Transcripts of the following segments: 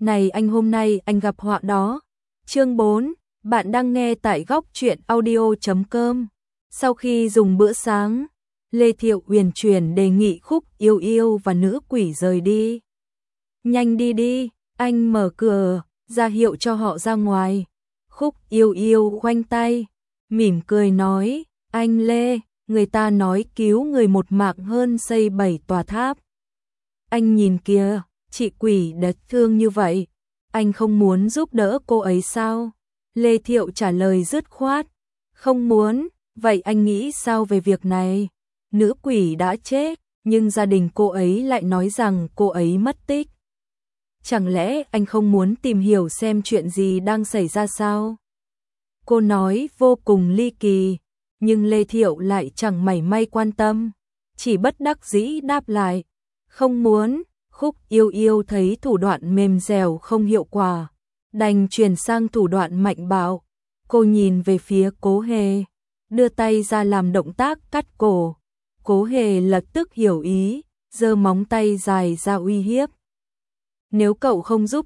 Này anh, hôm nay anh gặp họa đó. Chương 4, bạn đang nghe tại góc truyện audio.com. Sau khi dùng bữa sáng, Lê Thiệu uyển chuyển đề nghị Khúc Yêu Yêu và nữ quỷ rời đi. Nhanh đi đi, anh mở cửa, ra hiệu cho họ ra ngoài. Khúc Yêu Yêu khoanh tay, mỉm cười nói, anh Lê, người ta nói cứu người một mạng hơn xây 7 tòa tháp. Anh nhìn kìa, chị quỷ đất thương như vậy, anh không muốn giúp đỡ cô ấy sao? Lê Thiệu trả lời dứt khoát, không muốn. Vậy anh nghĩ sao về việc này? Nữ quỷ đã chết, nhưng gia đình cô ấy lại nói rằng cô ấy mất tích. Chẳng lẽ anh không muốn tìm hiểu xem chuyện gì đang xảy ra sao? Cô nói vô cùng ly kỳ, nhưng Lê Thiệu lại chẳng mảy may quan tâm, chỉ bất đắc dĩ đáp lại, không muốn. Khúc Yêu Yêu thấy thủ đoạn mềm dẻo không hiệu quả, đành chuyển sang thủ đoạn mạnh bạo. Cô nhìn về phía Cố Hề, đưa tay ra làm động tác cắt cổ. Cố Hề lập tức hiểu ý, giơ móng tay dài ra uy hiếp. Nếu cậu không giúp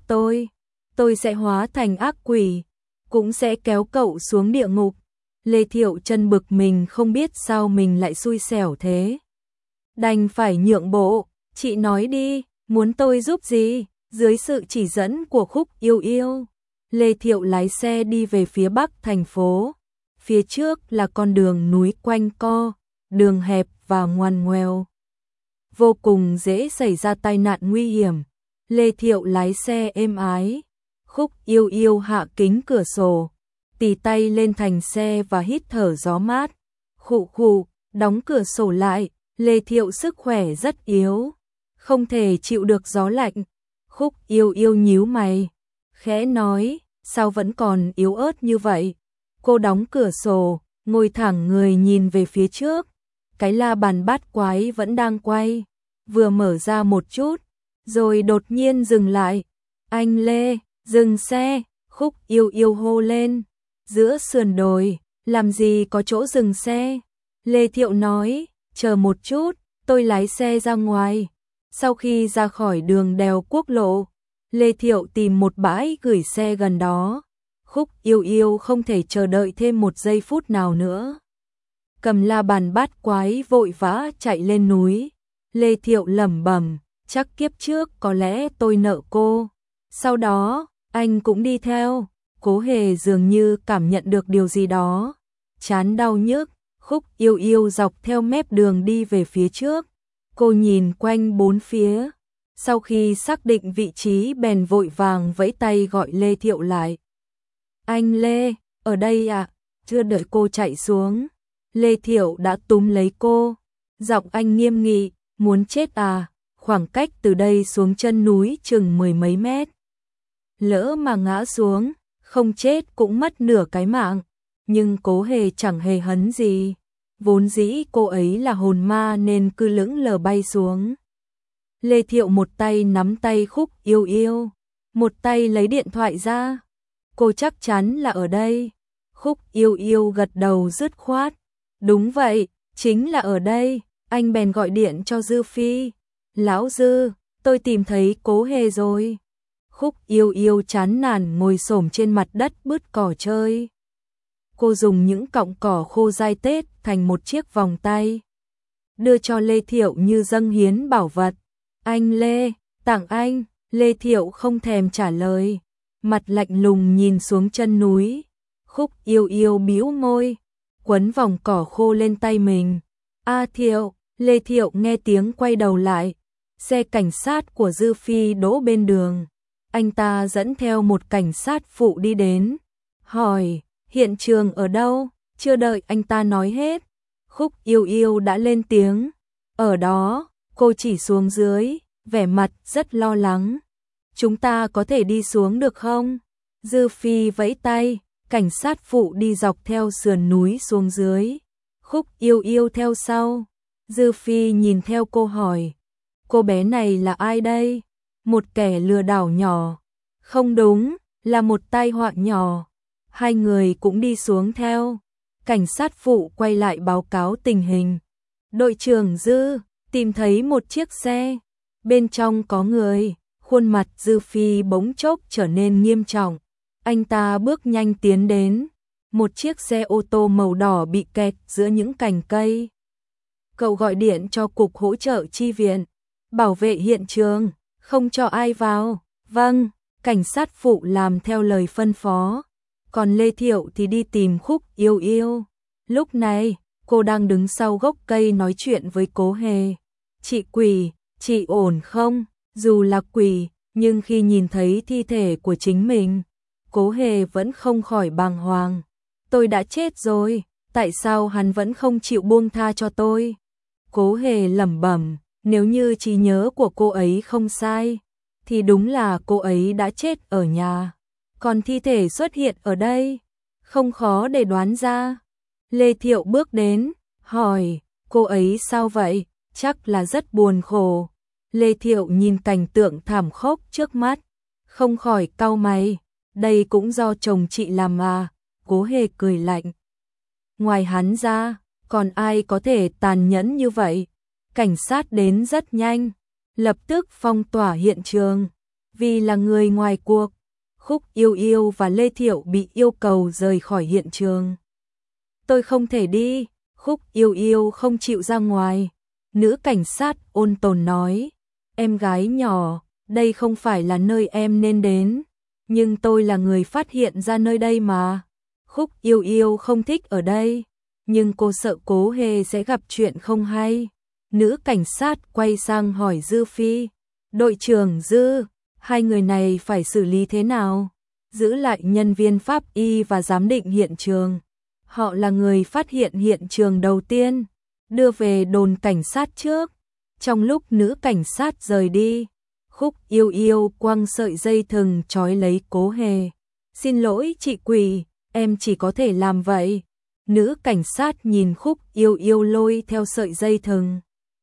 tôi sẽ hóa thành ác quỷ, cũng sẽ kéo cậu xuống địa ngục. Lê Thiệu chân bực mình không biết sao mình lại xui xẻo thế. Đành phải nhượng bộ, chị nói đi, muốn tôi giúp gì? Dưới sự chỉ dẫn của Khúc Yêu Yêu, Lê Thiệu lái xe đi về phía bắc thành phố. Phía trước là con đường núi quanh co, đường hẹp và ngoằn ngoèo, vô cùng dễ xảy ra tai nạn nguy hiểm. Lê Thiệu lái xe êm ái, Khúc Yêu Yêu hạ kính cửa sổ, tì tay lên thành xe và hít thở gió mát. Khụ khụ, đóng cửa sổ lại. Lê Thiệu sức khỏe rất yếu, không thể chịu được gió lạnh. Khúc Yêu Yêu nhíu mày, khẽ nói, sao vẫn còn yếu ớt như vậy? Cô đóng cửa sổ, ngồi thẳng người nhìn về phía trước. Cái la bàn bát quái vẫn đang quay, vừa mở ra một chút, rồi đột nhiên dừng lại. Anh Lê, dừng xe, Khúc Yêu Yêu hô lên. Giữa sườn đồi, làm gì có chỗ dừng xe? Lê Thiệu nói, chờ một chút, tôi lái xe ra ngoài. Sau khi ra khỏi đường đèo quốc lộ, Lê Thiệu tìm một bãi gửi xe gần đó. Khúc Yêu Yêu không thể chờ đợi thêm một giây phút nào nữa, cầm la bàn bát quái vội vã chạy lên núi. Lê Thiệu lẩm bẩm, chắc kiếp trước có lẽ tôi nợ cô, sau đó anh cũng đi theo. Cố Hề dường như cảm nhận được điều gì đó, trán đau nhức. Khúc Yêu Yêu dọc theo mép đường đi về phía trước. Cô nhìn quanh bốn phía, sau khi xác định vị trí bèn vội vàng vẫy tay gọi Lê Thiệu lại. Anh Lê, ở đây ạ. Chưa đợi cô chạy xuống, Lê Thiệu đã túm lấy cô. Giọng anh nghiêm nghị, muốn chết à? Khoảng cách từ đây xuống chân núi chừng 10 mấy mét. Lỡ mà ngã xuống, không chết cũng mất nửa cái mạng. Nhưng Cố Hề chẳng hề hấn gì, vốn dĩ cô ấy là hồn ma nên cứ lững lờ bay xuống. Lê Thiệu một tay nắm tay Khúc Yêu Yêu, một tay lấy điện thoại ra. Cô chắc chắn là ở đây. Khúc Yêu Yêu gật đầu dứt khoát, đúng vậy, chính là ở đây. Anh bèn gọi điện cho Dư Phi. Lão Dư, tôi tìm thấy Cố Hề rồi. Khúc Yêu Yêu chán nản ngồi xổm trên mặt đất bứt cỏ chơi. Cô dùng những cọng cỏ khô dai tết thành một chiếc vòng tay, đưa cho Lê Thiệu như dâng hiến bảo vật. Anh Lê, tặng anh. Lê Thiệu không thèm trả lời, mặt lạnh lùng nhìn xuống chân núi. Khúc Yêu Yêu bĩu môi, quấn vòng cỏ khô lên tay mình. A Thiệu. Lê Thiệu nghe tiếng quay đầu lại, xe cảnh sát của Dư Phi đỗ bên đường. Anh ta dẫn theo một cảnh sát phụ đi đến, hỏi, hiện trường ở đâu? Chưa đợi anh ta nói hết, Khúc Yêu Yêu đã lên tiếng, ở đó. Cô chỉ xuống dưới, vẻ mặt rất lo lắng. Chúng ta có thể đi xuống được không? Dư Phi vẫy tay, cảnh sát phụ đi dọc theo sườn núi xuống dưới. Khúc Yêu Yêu theo sau. Dư Phi nhìn theo cô hỏi, cô bé này là ai đây? Một kẻ lừa đảo nhỏ. Không đúng, là một tai họa nhỏ. Hai người cũng đi xuống theo. Cảnh sát phụ quay lại báo cáo tình hình. Đội trưởng Dư, tìm thấy một chiếc xe, bên trong có người. Khuôn mặt Dư Phi bỗng chốc trở nên nghiêm trọng. Anh ta bước nhanh tiến đến. Một chiếc xe ô tô màu đỏ bị kẹt giữa những cành cây. Cậu gọi điện cho cục hỗ trợ chi viện, bảo vệ hiện trường, không cho ai vào. Vâng, cảnh sát phụ làm theo lời phân phó. Còn Lê Thiệu thì đi tìm Khúc Yêu Yêu. Lúc này, cô đang đứng sau gốc cây nói chuyện với Cố Hề. Chị Quỷ, chị ổn không? Dù là quỷ, nhưng khi nhìn thấy thi thể của chính mình, Cố Hề vẫn không khỏi bàng hoàng. Tôi đã chết rồi, tại sao hắn vẫn không chịu buông tha cho tôi? Cố Hề lẩm bẩm, nếu như trí nhớ của cô ấy không sai, thì đúng là cô ấy đã chết ở nhà. Còn thi thể xuất hiện ở đây, không khó để đoán ra. Lê Thiệu bước đến, hỏi, cô ấy sao vậy? Chắc là rất buồn khổ. Lê Thiệu nhìn cảnh tượng thảm khốc trước mắt, không khỏi cau mày. Đây cũng do chồng chị làm mà. Cố Hề cười lạnh. Ngoài hắn ra, còn ai có thể tàn nhẫn như vậy? Cảnh sát đến rất nhanh, lập tức phong tỏa hiện trường. Vì là người ngoài cuộc, Khúc Yêu Yêu và Lê Thiệu bị yêu cầu rời khỏi hiện trường. Tôi không thể đi, Khúc Yêu Yêu không chịu ra ngoài. Nữ cảnh sát ôn tồn nói, em gái nhỏ, đây không phải là nơi em nên đến. Nhưng tôi là người phát hiện ra nơi đây mà. Khúc Yêu Yêu không thích ở đây, nhưng cô sợ Cố Hề sẽ gặp chuyện không hay. Nữ cảnh sát quay sang hỏi Dư Phi, đội trưởng Dư, hai người này phải xử lý thế nào? Giữ lại nhân viên pháp y và giám định hiện trường. Họ là người phát hiện hiện trường đầu tiên, đưa về đồn cảnh sát trước. Trong lúc nữ cảnh sát rời đi, Khúc Yêu Yêu quăng sợi dây thừng trói lấy Cố Hề. Xin lỗi chị Quỷ, em chỉ có thể làm vậy. Nữ cảnh sát nhìn Khúc Yêu Yêu lôi theo sợi dây thừng.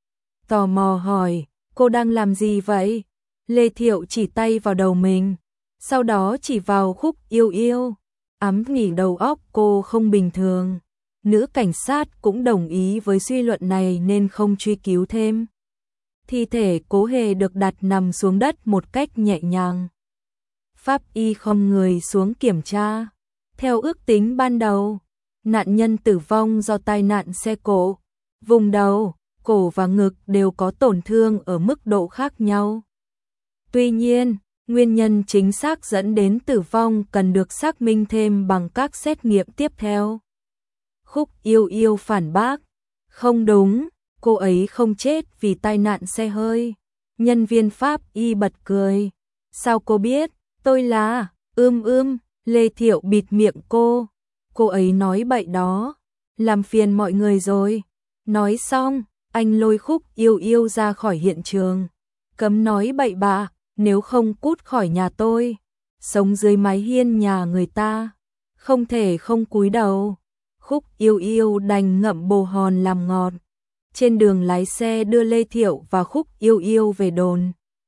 Tò mò hỏi, cô đang làm gì vậy? Lê Thiệu chỉ tay vào đầu mình, sau đó chỉ vào Khúc Yêu Yêu. Ám nghỉ đầu óc cô không bình thường. Nữ cảnh sát cũng đồng ý với suy luận này nên không truy cứu thêm. Thi thể Cố Hề được đặt nằm xuống đất một cách nhẹ nhàng. Pháp y khom người xuống kiểm tra. Theo ước tính ban đầu, nạn nhân tử vong do tai nạn xe cộ. Vùng đầu, cổ và ngực đều có tổn thương ở mức độ khác nhau. Tuy nhiên, nguyên nhân chính xác dẫn đến tử vong cần được xác minh thêm bằng các xét nghiệm tiếp theo. Khúc Yêu Yêu phản bác, không đúng, cô ấy không chết vì tai nạn xe hơi. Nhân viên pháp y bật cười, sao cô biết? Tôi là, Lê Thiệu bịt miệng cô ấy nói bậy đó, làm phiền mọi người rồi. Nói xong, anh lôi Khúc Yêu Yêu ra khỏi hiện trường. Cấm nói bậy bạ, nếu không cút khỏi nhà tôi. Sống dưới mái hiên nhà người ta, không thể không cúi đầu. Khúc Yêu Yêu đành ngậm bồ hòn làm ngọt. Trên đường lái xe đưa Lê Thiệu và Khúc Yêu Yêu về đồn.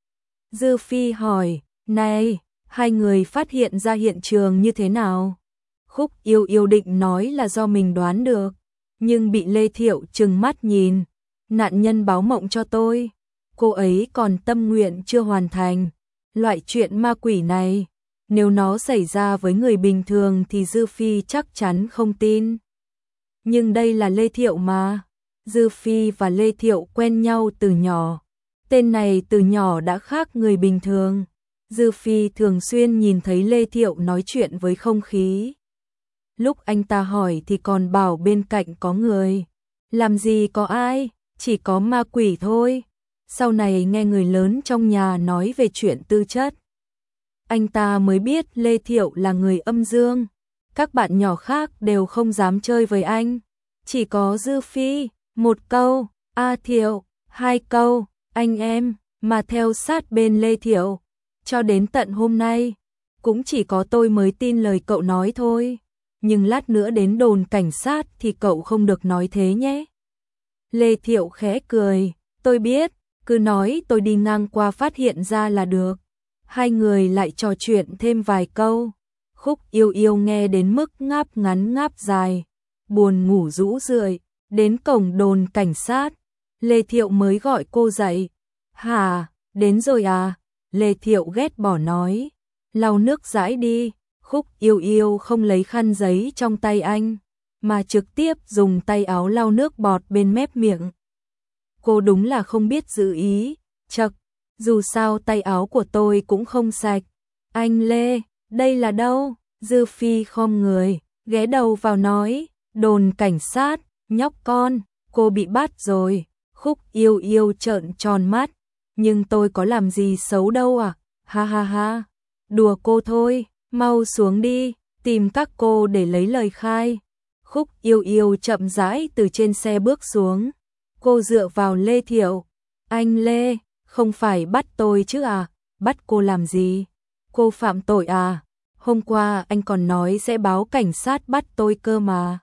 Dư Phi hỏi, này, hai người phát hiện ra hiện trường như thế nào? Khúc Yêu Yêu định nói là do mình đoán được, nhưng bị Lê Thiệu trừng mắt nhìn. Nạn nhân báo mộng cho tôi, cô ấy còn tâm nguyện chưa hoàn thành. Loại chuyện ma quỷ này, nếu nó xảy ra với người bình thường thì Dư Phi chắc chắn không tin. Nhưng đây là Lê Thiệu mà. Dư Phi và Lê Thiệu quen nhau từ nhỏ. Tên này từ nhỏ đã khác người bình thường. Dư Phi thường xuyên nhìn thấy Lê Thiệu nói chuyện với không khí. Lúc anh ta hỏi thì còn bảo bên cạnh có người. Làm gì có ai, chỉ có ma quỷ thôi. Sau này nghe người lớn trong nhà nói về chuyện tư chất, anh ta mới biết Lê Thiệu là người âm dương. Các bạn nhỏ khác đều không dám chơi với anh. Chỉ có Dư Phi, một câu, A Thiệu, hai câu, anh em, mà theo sát bên Lê Thiệu. Cho đến tận hôm nay, cũng chỉ có tôi mới tin lời cậu nói thôi. Nhưng lát nữa đến đồn cảnh sát thì cậu không được nói thế nhé. Lê Thiệu khẽ cười, tôi biết, cứ nói tôi đi ngang qua phát hiện ra là được. Hai người lại trò chuyện thêm vài câu. Khúc Yêu Yêu nghe đến mức ngáp ngắn ngáp dài, buồn ngủ rũ rượi. Đến cổng đồn cảnh sát, Lê Thiệu mới gọi cô dậy. Hả, đến rồi à? Lê Thiệu ghét bỏ nói, lau nước rãi đi. Khúc Yêu Yêu không lấy khăn giấy trong tay anh, mà trực tiếp dùng tay áo lau nước bọt bên mép miệng. Cô đúng là không biết giữ ý, chậc, dù sao tay áo của tôi cũng không sạch. Anh Lê, đây là đâu? Dư Phi khom người, ghé đầu vào nói, đồn cảnh sát, nhóc con, cô bị bắt rồi. Khúc Yêu Yêu trợn tròn mắt, nhưng tôi có làm gì xấu đâu à, ha ha ha, đùa cô thôi, mau xuống đi, tìm các cô để lấy lời khai. Khúc Yêu Yêu chậm rãi từ trên xe bước xuống, cô dựa vào Lê Thiệu, anh Lê, không phải bắt tôi chứ à, bắt cô làm gì, cô phạm tội à, hôm qua anh còn nói sẽ báo cảnh sát bắt tôi cơ mà.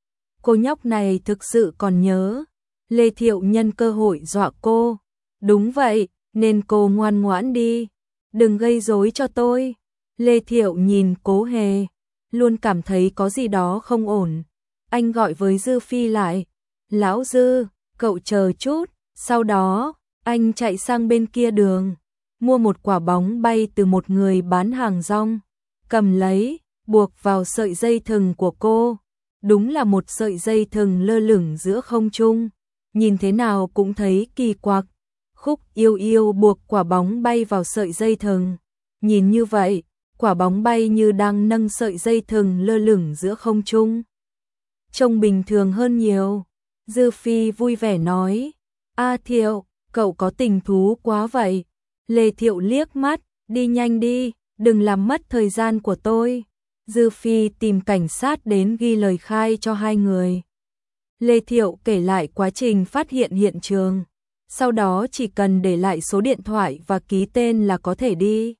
Cô nhóc này thực sự còn nhớ. Lê Thiệu nhân cơ hội dọa cô, đúng vậy, nên cô ngoan ngoãn đi, đừng gây rối cho tôi. Lê Thiệu nhìn Cố Hề, luôn cảm thấy có gì đó không ổn. Anh gọi với Dư Phi lại, lão Dư, cậu chờ chút. Sau đó, anh chạy sang bên kia đường, mua một quả bóng bay từ một người bán hàng rong, cầm lấy, buộc vào sợi dây thừng của cô. Đúng là một sợi dây thừng lơ lửng giữa không trung, nhìn thế nào cũng thấy kỳ quặc. Khúc Yêu Yêu buộc quả bóng bay vào sợi dây thừng, nhìn như vậy, quả bóng bay như đang nâng sợi dây thừng lơ lửng giữa không trung, trông bình thường hơn nhiều. Dư Phi vui vẻ nói, A Thiệu, cậu có tình thú quá vậy. Lê Thiệu liếc mắt, đi nhanh đi, đừng làm mất thời gian của tôi. Dư Phi tìm cảnh sát đến ghi lời khai cho hai người. Lê Thiệu kể lại quá trình phát hiện hiện trường, sau đó chỉ cần để lại số điện thoại và ký tên là có thể đi.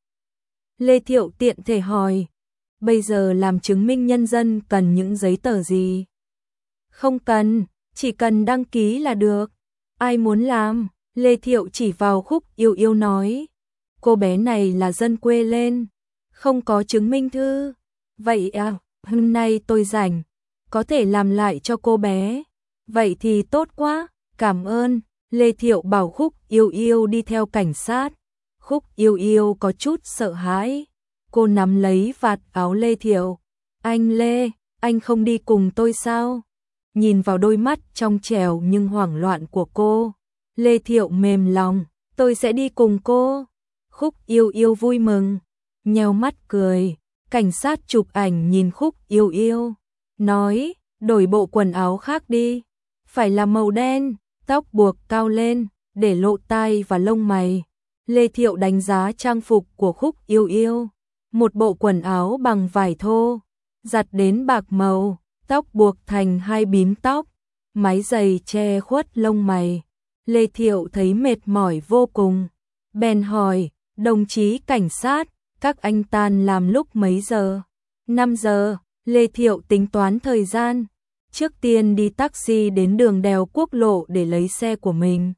Lê Thiệu tiện thể hỏi, bây giờ làm chứng minh nhân dân cần những giấy tờ gì? Không cần, chỉ cần đăng ký là được. Ai muốn làm? Lê Thiệu chỉ vào Khúc Yêu Yêu nói, cô bé này là dân quê lên, không có chứng minh thư. Vậy à, hôm nay tôi rảnh, có thể làm lại cho cô bé. Vậy thì tốt quá, cảm ơn. Lê Thiệu bảo Khúc Yêu Yêu đi theo cảnh sát. Khúc Yêu Yêu có chút sợ hãi, cô nắm lấy vạt áo Lê Thiệu. Anh Lê, anh không đi cùng tôi sao? Nhìn vào đôi mắt trong trẻo nhưng hoảng loạn của cô, Lê Thiệu mềm lòng, tôi sẽ đi cùng cô. Khúc Yêu Yêu vui mừng, nheo mắt cười. Cảnh sát chụp ảnh nhìn Khúc Yêu Yêu, nói, đổi bộ quần áo khác đi, phải là màu đen, tóc buộc cao lên, để lộ tai và lông mày. Lê Thiệu đánh giá trang phục của Khúc Yêu Yêu, một bộ quần áo bằng vải thô, giặt đến bạc màu, tóc buộc thành hai bím tóc, mái giày che khuất lông mày. Lê Thiệu thấy mệt mỏi vô cùng, bèn hỏi, đồng chí cảnh sát, các anh tan làm lúc mấy giờ? 5 giờ, Lê Thiệu tính toán thời gian, trước tiên đi taxi đến đường đèo quốc lộ để lấy xe của mình.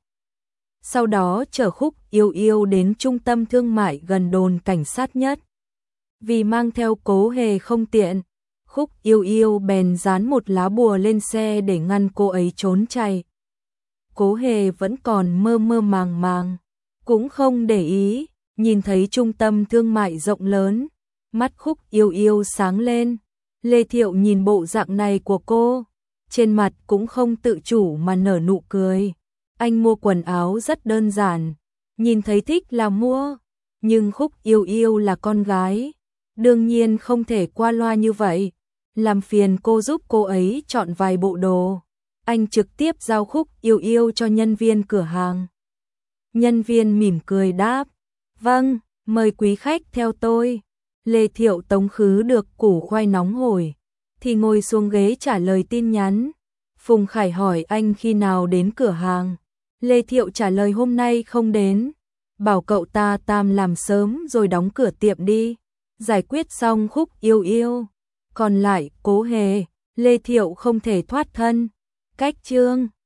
Sau đó chở Khúc Yêu Yêu đến trung tâm thương mại gần đồn cảnh sát nhất. Vì mang theo Cố Hề không tiện, Khúc Yêu Yêu bèn dán một lá bùa lên xe để ngăn cô ấy trốn chạy. Cố Hề vẫn còn mơ mơ màng màng, cũng không để ý. Nhìn thấy trung tâm thương mại rộng lớn, mắt Khúc Yêu Yêu sáng lên. Lê Thiệu nhìn bộ dạng này của cô, trên mặt cũng không tự chủ mà nở nụ cười. Anh mua quần áo rất đơn giản, nhìn thấy thích là mua, nhưng Khúc Yêu Yêu là con gái, đương nhiên không thể qua loa như vậy. Làm phiền cô giúp cô ấy chọn vài bộ đồ. Anh trực tiếp giao Khúc Yêu Yêu cho nhân viên cửa hàng. Nhân viên mỉm cười đáp, vâng, mời quý khách theo tôi. Lê Thiệu tống khứ được củ khoai nóng hổi, thì ngồi xuống ghế trả lời tin nhắn. Phùng Khải hỏi anh khi nào đến cửa hàng. Lê Thiệu trả lời hôm nay không đến, bảo cậu ta tam làm sớm rồi đóng cửa tiệm đi. Giải quyết xong Khúc Yêu Yêu, còn lại Cố Hề, Lê Thiệu không thể thoát thân. Cách chương